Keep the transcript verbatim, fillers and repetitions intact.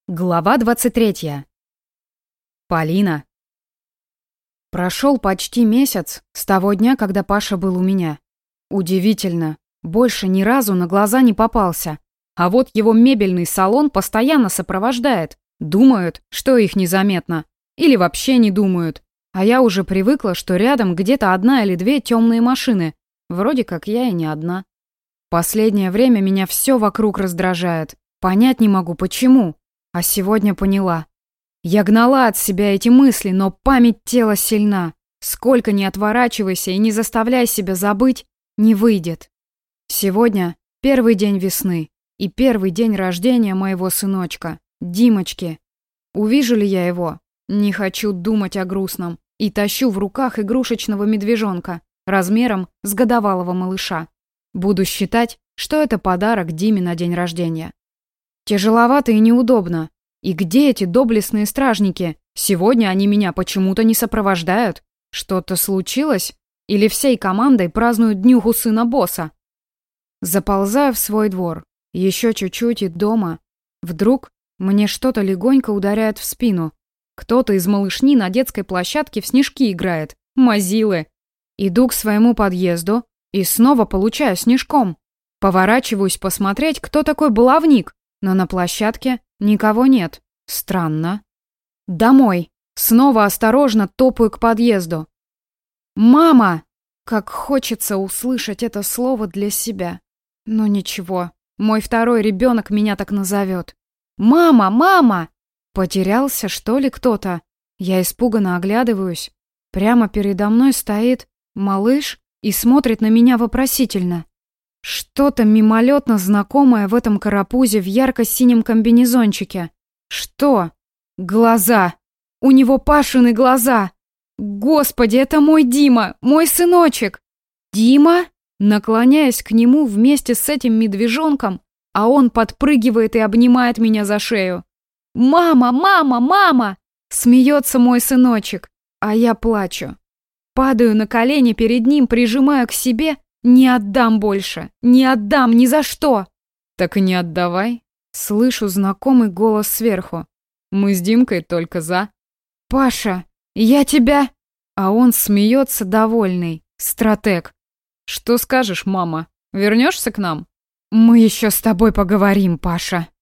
Глава двадцать третья. Полина. Прошел почти месяц с того дня, когда Паша был у меня. Удивительно, больше ни разу на глаза не попался. А вот его мебельный салон постоянно сопровождает. Думают, что их незаметно. Или вообще не думают. А я уже привыкла, что рядом где-то одна или две темные машины. Вроде как я и не одна. Последнее время меня все вокруг раздражает. Понять не могу, почему. А сегодня поняла. Я гнала от себя эти мысли, но память тела сильна. Сколько ни отворачивайся и не заставляй себя забыть, не выйдет. Сегодня первый день весны и первый день рождения моего сыночка, Димочки. Увижу ли я его? Не хочу думать о грустном. И тащу в руках игрушечного медвежонка размером с годовалого малыша. Буду считать, что это подарок Диме на день рождения. Тяжеловато и неудобно. И где эти доблестные стражники? Сегодня они меня почему-то не сопровождают. Что-то случилось? Или всей командой празднуют днюху сына босса? Заползаю в свой двор. Еще чуть-чуть и дома. Вдруг мне что-то легонько ударяет в спину. Кто-то из малышни на детской площадке в снежки играет. Мазилы. Иду к своему подъезду и снова получаю снежком. Поворачиваюсь посмотреть, кто такой баловник. Но на площадке никого нет. Странно. Домой. Снова осторожно топаю к подъезду. «Мама!» Как хочется услышать это слово для себя. Но ничего, мой второй ребенок меня так назовет. «Мама! Мама!» Потерялся, что ли, кто-то? Я испуганно оглядываюсь. Прямо передо мной стоит малыш и смотрит на меня вопросительно. Что-то мимолетно знакомое в этом карапузе в ярко-синем комбинезончике. Что? Глаза. У него Пашины глаза. Господи, это мой Дима, мой сыночек. Дима? Наклоняясь к нему вместе с этим медвежонком, а он подпрыгивает и обнимает меня за шею. «Мама, мама, мама!» Смеется мой сыночек, а я плачу. Падаю на колени перед ним, прижимаю к себе. «Не отдам больше! Не отдам ни за что!» «Так и не отдавай!» Слышу знакомый голос сверху. «Мы с Димкой только за!» «Паша, я тебя...» А он смеется довольный. Стратег. «Что скажешь, мама? Вернешься к нам?» «Мы еще с тобой поговорим, Паша!»